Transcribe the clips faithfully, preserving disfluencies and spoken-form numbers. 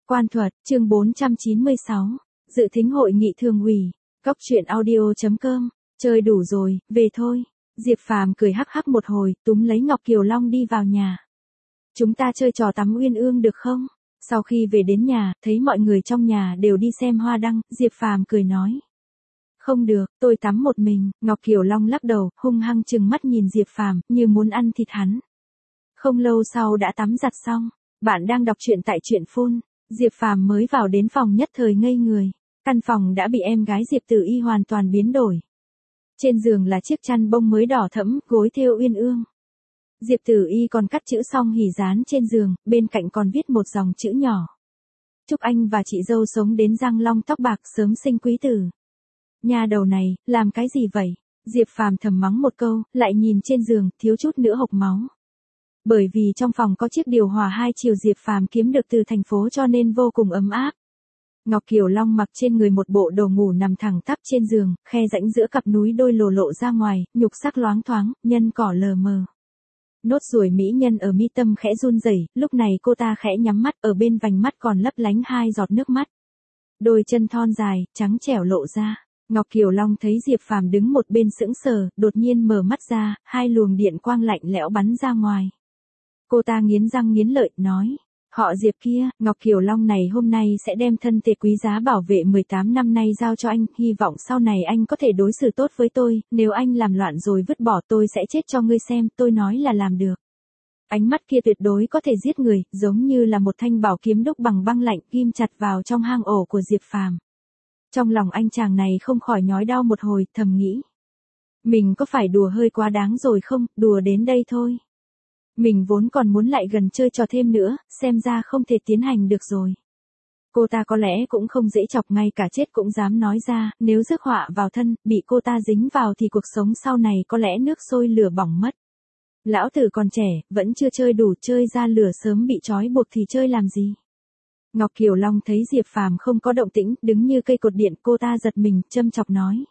Quan thuật, chương bốn trăm chín mươi sáu. Dự thính hội nghị thường ủy. Cóc truyện audio.com. Chơi đủ rồi, về thôi. Diệp Phàm cười hắc hắc một hồi, túm lấy Ngọc Kiều Long đi vào nhà. Chúng ta chơi trò tắm uyên ương được không? Sau khi về đến nhà, thấy mọi người trong nhà đều đi xem hoa đăng, Diệp Phàm cười nói. Không được, tôi tắm một mình. Ngọc Kiều Long lắc đầu, hung hăng trừng mắt nhìn Diệp Phàm, như muốn ăn thịt hắn. Không lâu sau đã tắm giặt xong. Bạn đang đọc truyện tại truyện phun. Diệp Phàm mới vào đến phòng nhất thời ngây người. Căn phòng đã bị em gái Diệp Tử Y hoàn toàn biến đổi. Trên giường là chiếc chăn bông mới đỏ thẫm, gối thêu uyên ương. Diệp Tử Y còn cắt chữ xong hỉ dán trên giường, bên cạnh còn viết một dòng chữ nhỏ. Chúc anh và chị dâu sống đến răng long tóc bạc, sớm sinh quý tử. Nhà đầu này, làm cái gì vậy? Diệp Phàm thầm mắng một câu, lại nhìn trên giường, thiếu chút nữa hộc máu. Bởi vì trong phòng có chiếc điều hòa hai chiều Diệp Phàm kiếm được từ thành phố cho nên vô cùng ấm áp. Ngọc Kiều Long mặc trên người một bộ đồ ngủ nằm thẳng tắp trên giường, khe rãnh giữa cặp núi đôi lồ lộ ra ngoài, nhục sắc loáng thoáng, nhân cỏ lờ mờ. Nốt ruồi mỹ nhân ở mi tâm khẽ run rẩy, lúc này cô ta khẽ nhắm mắt, ở bên vành mắt còn lấp lánh hai giọt nước mắt. Đôi chân thon dài, trắng trẻo lộ ra. Ngọc Kiều Long thấy Diệp Phàm đứng một bên sững sờ, đột nhiên mở mắt ra, hai luồng điện quang lạnh lẽo bắn ra ngoài. Cô ta nghiến răng nghiến lợi, nói, họ Diệp kia, Ngọc Kiều Long này hôm nay sẽ đem thân thể quý giá bảo vệ mười tám năm nay giao cho anh, hy vọng sau này anh có thể đối xử tốt với tôi, nếu anh làm loạn rồi vứt bỏ tôi sẽ chết cho ngươi xem, tôi nói là làm được. Ánh mắt kia tuyệt đối có thể giết người, giống như là một thanh bảo kiếm đúc bằng băng lạnh, ghim chặt vào trong hang ổ của Diệp Phàm. Trong lòng anh chàng này không khỏi nhói đau một hồi, thầm nghĩ. Mình có phải đùa hơi quá đáng rồi không, đùa đến đây thôi. Mình vốn còn muốn lại gần chơi trò thêm nữa, xem ra không thể tiến hành được rồi. Cô ta có lẽ cũng không dễ chọc, ngay cả chết cũng dám nói ra, nếu rước họa vào thân, bị cô ta dính vào thì cuộc sống sau này có lẽ nước sôi lửa bỏng mất. Lão tử còn trẻ, vẫn chưa chơi đủ, chơi ra lửa sớm bị trói buộc thì chơi làm gì. Ngọc Kiều Long thấy Diệp Phàm không có động tĩnh, đứng như cây cột điện, cô ta giật mình, châm chọc nói.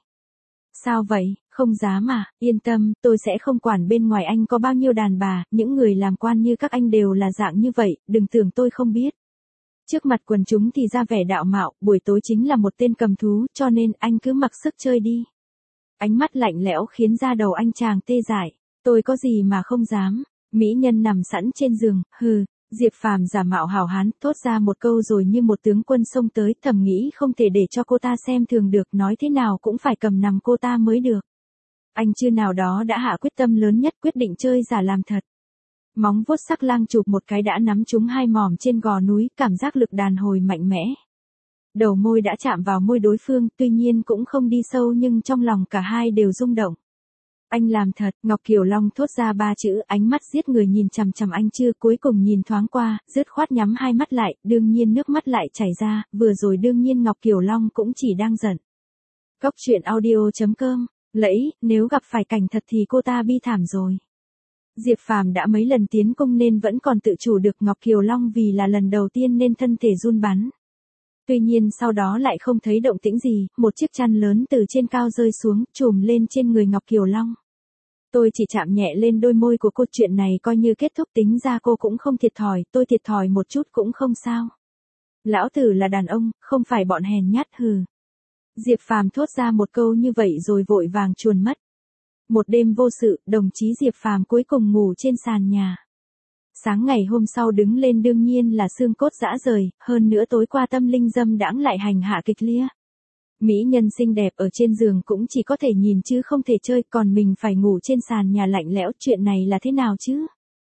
Sao vậy, không dám à, yên tâm, tôi sẽ không quản bên ngoài anh có bao nhiêu đàn bà, những người làm quan như các anh đều là dạng như vậy, đừng tưởng tôi không biết. Trước mặt quần chúng thì ra vẻ đạo mạo, buổi tối chính là một tên cầm thú, cho nên anh cứ mặc sức chơi đi. Ánh mắt lạnh lẽo khiến da đầu anh chàng tê dại, tôi có gì mà không dám, mỹ nhân nằm sẵn trên giường, hừ. Diệp Phàm giả mạo hào hán, thốt ra một câu rồi như một tướng quân xông tới, thầm nghĩ không thể để cho cô ta xem thường được, nói thế nào cũng phải cầm nằm cô ta mới được. Anh chưa nào đó đã hạ quyết tâm lớn nhất, quyết định chơi giả làm thật. Móng vuốt sắc lang chụp một cái đã nắm trúng hai mỏm trên gò núi, cảm giác lực đàn hồi mạnh mẽ. Đầu môi đã chạm vào môi đối phương, tuy nhiên cũng không đi sâu nhưng trong lòng cả hai đều rung động. Anh làm thật, Ngọc Kiều Long thốt ra ba chữ, ánh mắt giết người nhìn chằm chằm anh chưa, cuối cùng nhìn thoáng qua, dứt khoát nhắm hai mắt lại, đương nhiên nước mắt lại chảy ra, vừa rồi đương nhiên Ngọc Kiều Long cũng chỉ đang giận. Cóc truyện audio.com, lẫy, nếu gặp phải cảnh thật thì cô ta bi thảm rồi. Diệp Phàm đã mấy lần tiến công nên vẫn còn tự chủ được, Ngọc Kiều Long vì là lần đầu tiên nên thân thể run bắn. Tuy nhiên sau đó lại không thấy động tĩnh gì, một chiếc chăn lớn từ trên cao rơi xuống, trùm lên trên người Ngọc Kiều Long. Tôi chỉ chạm nhẹ lên đôi môi của cô, chuyện này coi như kết thúc, tính ra cô cũng không thiệt thòi, tôi thiệt thòi một chút cũng không sao. Lão tử là đàn ông, không phải bọn hèn nhát, hừ. Diệp Phàm thốt ra một câu như vậy rồi vội vàng chuồn mất. Một đêm vô sự, đồng chí Diệp Phàm cuối cùng ngủ trên sàn nhà. Sáng ngày hôm sau đứng lên đương nhiên là xương cốt rã rời, hơn nữa tối qua tâm linh dâm đãng lại hành hạ kịch liệt. Mỹ nhân xinh đẹp ở trên giường cũng chỉ có thể nhìn chứ không thể chơi, còn mình phải ngủ trên sàn nhà lạnh lẽo, chuyện này là thế nào chứ?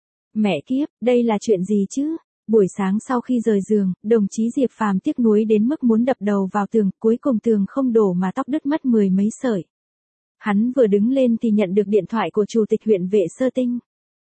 Mẹ kiếp, đây là chuyện gì chứ? Buổi sáng sau khi rời giường, đồng chí Diệp Phàm tiếc nuối đến mức muốn đập đầu vào tường, cuối cùng tường không đổ mà tóc đứt mất mười mấy sợi. Hắn vừa đứng lên thì nhận được điện thoại của chủ tịch huyện Vệ Sơ Tinh.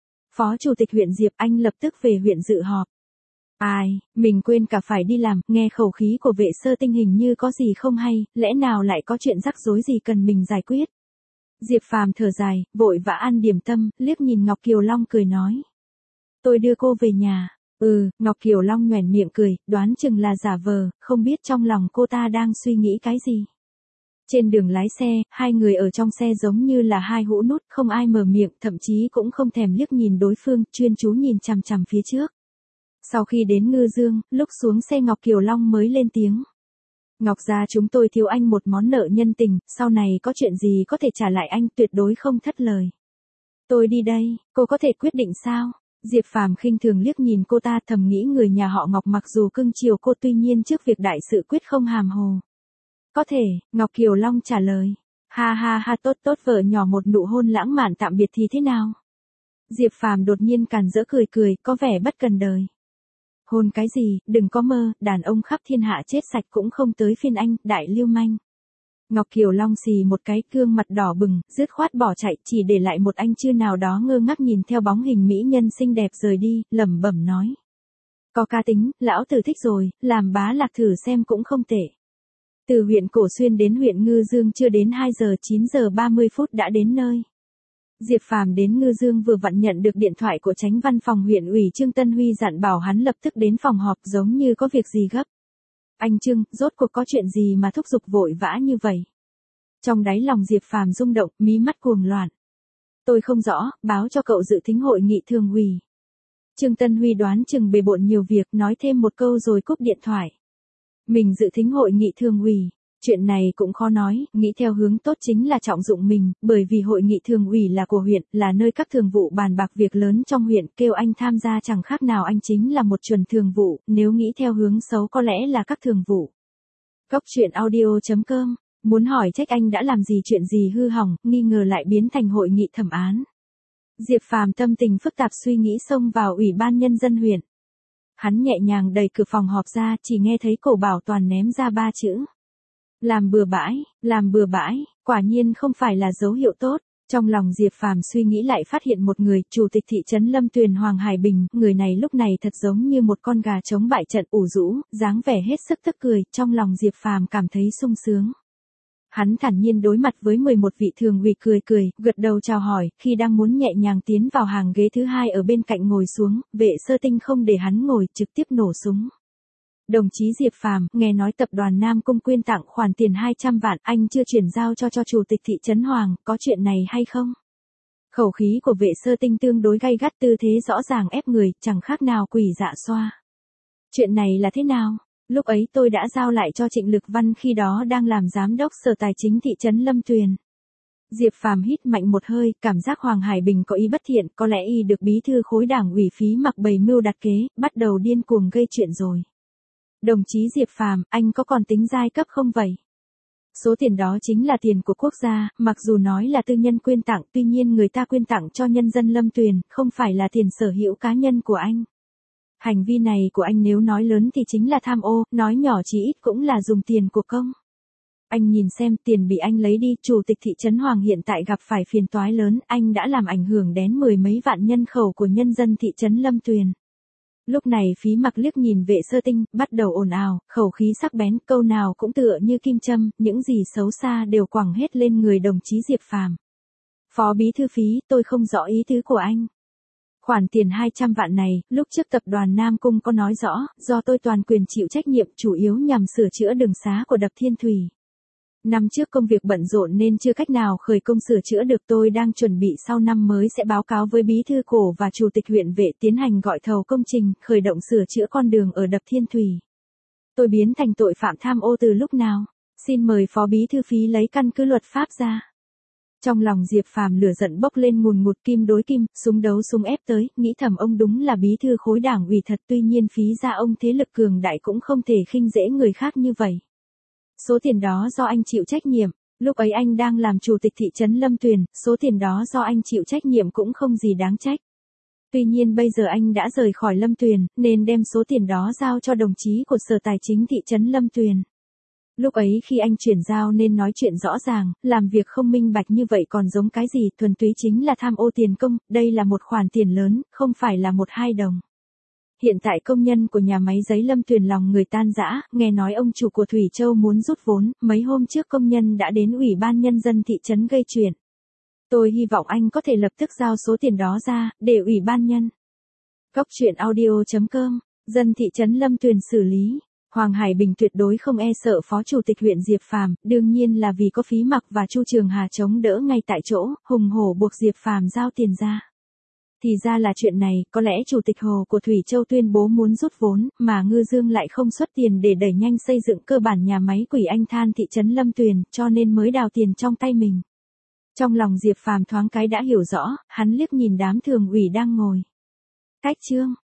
Phó chủ tịch huyện Diệp, anh lập tức về huyện dự họp. Ai, mình quên cả phải đi làm, nghe khẩu khí của Vệ Sơ Tinh hình như có gì không hay, lẽ nào lại có chuyện rắc rối gì cần mình giải quyết. Diệp Phàm thở dài, vội vã ăn điểm tâm, liếc nhìn Ngọc Kiều Long cười nói. Tôi đưa cô về nhà. Ừ, Ngọc Kiều Long nhoẻn miệng cười, đoán chừng là giả vờ, không biết trong lòng cô ta đang suy nghĩ cái gì. Trên đường lái xe, hai người ở trong xe giống như là hai hũ nút, không ai mở miệng, thậm chí cũng không thèm liếc nhìn đối phương, chuyên chú nhìn chằm chằm phía trước. Sau khi đến Ngư Dương, lúc xuống xe Ngọc Kiều Long mới lên tiếng. Ngọc gia chúng tôi thiếu anh một món nợ nhân tình, sau này có chuyện gì có thể trả lại anh, tuyệt đối không thất lời. Tôi đi đây, cô có thể quyết định sao? Diệp Phàm khinh thường liếc nhìn cô ta, thầm nghĩ người nhà họ Ngọc mặc dù cưng chiều cô, tuy nhiên trước việc đại sự quyết không hàm hồ. Có thể, Ngọc Kiều Long trả lời. Ha ha ha, tốt tốt, vợ nhỏ một nụ hôn lãng mạn tạm biệt thì thế nào? Diệp Phàm đột nhiên càn rỡ cười cười, có vẻ bất cần đời. Hôn cái gì, đừng có mơ, đàn ông khắp thiên hạ chết sạch cũng không tới phiên anh, đại lưu manh. Ngọc Kiều Long xì một cái, gương mặt đỏ bừng, dứt khoát bỏ chạy, chỉ để lại một anh chưa nào đó ngơ ngác nhìn theo bóng hình mỹ nhân xinh đẹp rời đi, lẩm bẩm nói. Có cá tính, lão tử thích rồi, làm bá lạc thử xem cũng không tệ. Từ huyện Cổ Xuyên đến huyện Ngư Dương chưa đến hai giờ, chín giờ ba mươi phút đã đến nơi. Diệp Phàm đến Ngư Dương vừa vặn nhận được điện thoại của Chánh văn phòng huyện ủy Trương Tân Huy, dặn bảo hắn lập tức đến phòng họp, giống như có việc gì gấp. Anh Trương, rốt cuộc có chuyện gì mà thúc giục vội vã như vậy? Trong đáy lòng Diệp Phàm rung động, mí mắt cuồng loạn. Tôi không rõ, báo cho cậu dự thính hội nghị thường ủy. Trương Tân Huy đoán chừng bề bộn nhiều việc, nói thêm một câu rồi cúp điện thoại. Mình dự thính hội nghị thường ủy. Chuyện này cũng khó nói, nghĩ theo hướng tốt chính là trọng dụng mình, bởi vì hội nghị thường ủy là của huyện, là nơi các thường vụ bàn bạc việc lớn trong huyện, kêu anh tham gia chẳng khác nào anh chính là một chuẩn thường vụ, nếu nghĩ theo hướng xấu có lẽ là các thường vụ. Cốc truyện audio chấm com, muốn hỏi trách anh đã làm gì, chuyện gì hư hỏng, nghi ngờ lại biến thành hội nghị thẩm án. Diệp Phàm tâm tình phức tạp suy nghĩ xông vào ủy ban nhân dân huyện. Hắn nhẹ nhàng đẩy cửa phòng họp ra, chỉ nghe thấy Cổ Bảo Toàn ném ra ba chữ. Làm bừa bãi, làm bừa bãi, quả nhiên không phải là dấu hiệu tốt. Trong lòng Diệp Phàm suy nghĩ lại phát hiện một người, chủ tịch thị trấn Lâm Tuyền Hoàng Hải Bình, người này lúc này thật giống như một con gà chống bại trận, ủ rũ, dáng vẻ hết sức tức cười, trong lòng Diệp Phàm cảm thấy sung sướng. Hắn thản nhiên đối mặt với mười một vị thường ủy, cười cười, gật đầu chào hỏi, khi đang muốn nhẹ nhàng tiến vào hàng ghế thứ hai ở bên cạnh ngồi xuống, Vệ Sơ Tinh không để hắn ngồi, trực tiếp nổ súng. Đồng chí Diệp Phàm, nghe nói tập đoàn Nam Cung quyên tặng khoản tiền hai trăm vạn, anh chưa chuyển giao cho cho chủ tịch thị trấn Hoàng, có chuyện này hay không? Khẩu khí của Vệ Sơ Tinh tương đối gay gắt, tư thế rõ ràng ép người, chẳng khác nào quỷ dạ xoa. Chuyện này là thế nào? Lúc ấy tôi đã giao lại cho Trịnh Lực Văn, khi đó đang làm giám đốc sở tài chính thị trấn Lâm Tuyền. Diệp Phàm hít mạnh một hơi, cảm giác Hoàng Hải Bình có ý bất thiện, có lẽ y được bí thư khối đảng ủy Phí Mặc bày mưu đặt kế, bắt đầu điên cuồng gây chuyện rồi. Đồng chí Diệp Phàm, anh có còn tính giai cấp không vậy? Số tiền đó chính là tiền của quốc gia, mặc dù nói là tư nhân quyên tặng, tuy nhiên người ta quyên tặng cho nhân dân Lâm Tuyền, không phải là tiền sở hữu cá nhân của anh. Hành vi này của anh nếu nói lớn thì chính là tham ô, nói nhỏ chí ít cũng là dùng tiền của công. Anh nhìn xem, tiền bị anh lấy đi, chủ tịch thị trấn Hoàng hiện tại gặp phải phiền toái lớn, anh đã làm ảnh hưởng đến mười mấy vạn nhân khẩu của nhân dân thị trấn Lâm Tuyền. Lúc này Phí Mặc liếc nhìn Vệ Sơ Tinh, bắt đầu ồn ào, khẩu khí sắc bén, câu nào cũng tựa như kim châm, những gì xấu xa đều quẳng hết lên người đồng chí Diệp Phàm. Phó bí thư Phí, tôi không rõ ý tứ của anh. Khoản tiền hai trăm vạn này, lúc trước tập đoàn Nam Cung có nói rõ, do tôi toàn quyền chịu trách nhiệm, chủ yếu nhằm sửa chữa đường xá của đập Thiên Thủy. Năm trước công việc bận rộn nên chưa cách nào khởi công sửa chữa được, tôi đang chuẩn bị sau năm mới sẽ báo cáo với bí thư Cổ và chủ tịch huyện Vệ tiến hành gọi thầu công trình, khởi động sửa chữa con đường ở đập Thiên Thủy. Tôi biến thành tội phạm tham ô từ lúc nào? Xin mời Phó bí thư Phí lấy căn cứ luật pháp ra. Trong lòng Diệp Phàm lửa giận bốc lên ngùn ngụt, kim đối kim, súng đấu súng ép tới, nghĩ thầm ông đúng là bí thư khối đảng ủy thật, tuy nhiên Phí ra ông thế lực cường đại cũng không thể khinh dễ người khác như vậy. Số tiền đó do anh chịu trách nhiệm, lúc ấy anh đang làm chủ tịch thị trấn Lâm Tuyền, số tiền đó do anh chịu trách nhiệm cũng không gì đáng trách. Tuy nhiên bây giờ anh đã rời khỏi Lâm Tuyền, nên đem số tiền đó giao cho đồng chí của sở tài chính thị trấn Lâm Tuyền. Lúc ấy khi anh chuyển giao nên nói chuyện rõ ràng, làm việc không minh bạch như vậy còn giống cái gì, thuần túy chính là tham ô tiền công, đây là một khoản tiền lớn, không phải là một hai đồng. Hiện tại công nhân của nhà máy giấy Lâm Tuyền lòng người tan rã, nghe nói ông chủ của Thủy Châu muốn rút vốn, mấy hôm trước công nhân đã đến ủy ban nhân dân thị trấn gây chuyện. Tôi hy vọng anh có thể lập tức giao số tiền đó ra, để ủy ban nhân. Cốc truyện audio chấm com, dân thị trấn Lâm Tuyền xử lý. Hoàng Hải Bình tuyệt đối không e sợ phó chủ tịch huyện Diệp Phàm, đương nhiên là vì có Phí Mặc và Chu Trường Hà chống đỡ ngay tại chỗ, hùng hổ buộc Diệp Phàm giao tiền ra. Thì ra là chuyện này, có lẽ Chủ tịch Hồ của Thủy Châu tuyên bố muốn rút vốn, mà Ngư Dương lại không xuất tiền để đẩy nhanh xây dựng cơ bản nhà máy Quỷ Anh Than thị trấn Lâm Tuyền, cho nên mới đào tiền trong tay mình. Trong lòng Diệp Phàm thoáng cái đã hiểu rõ, hắn liếc nhìn đám thường ủy đang ngồi cách chương.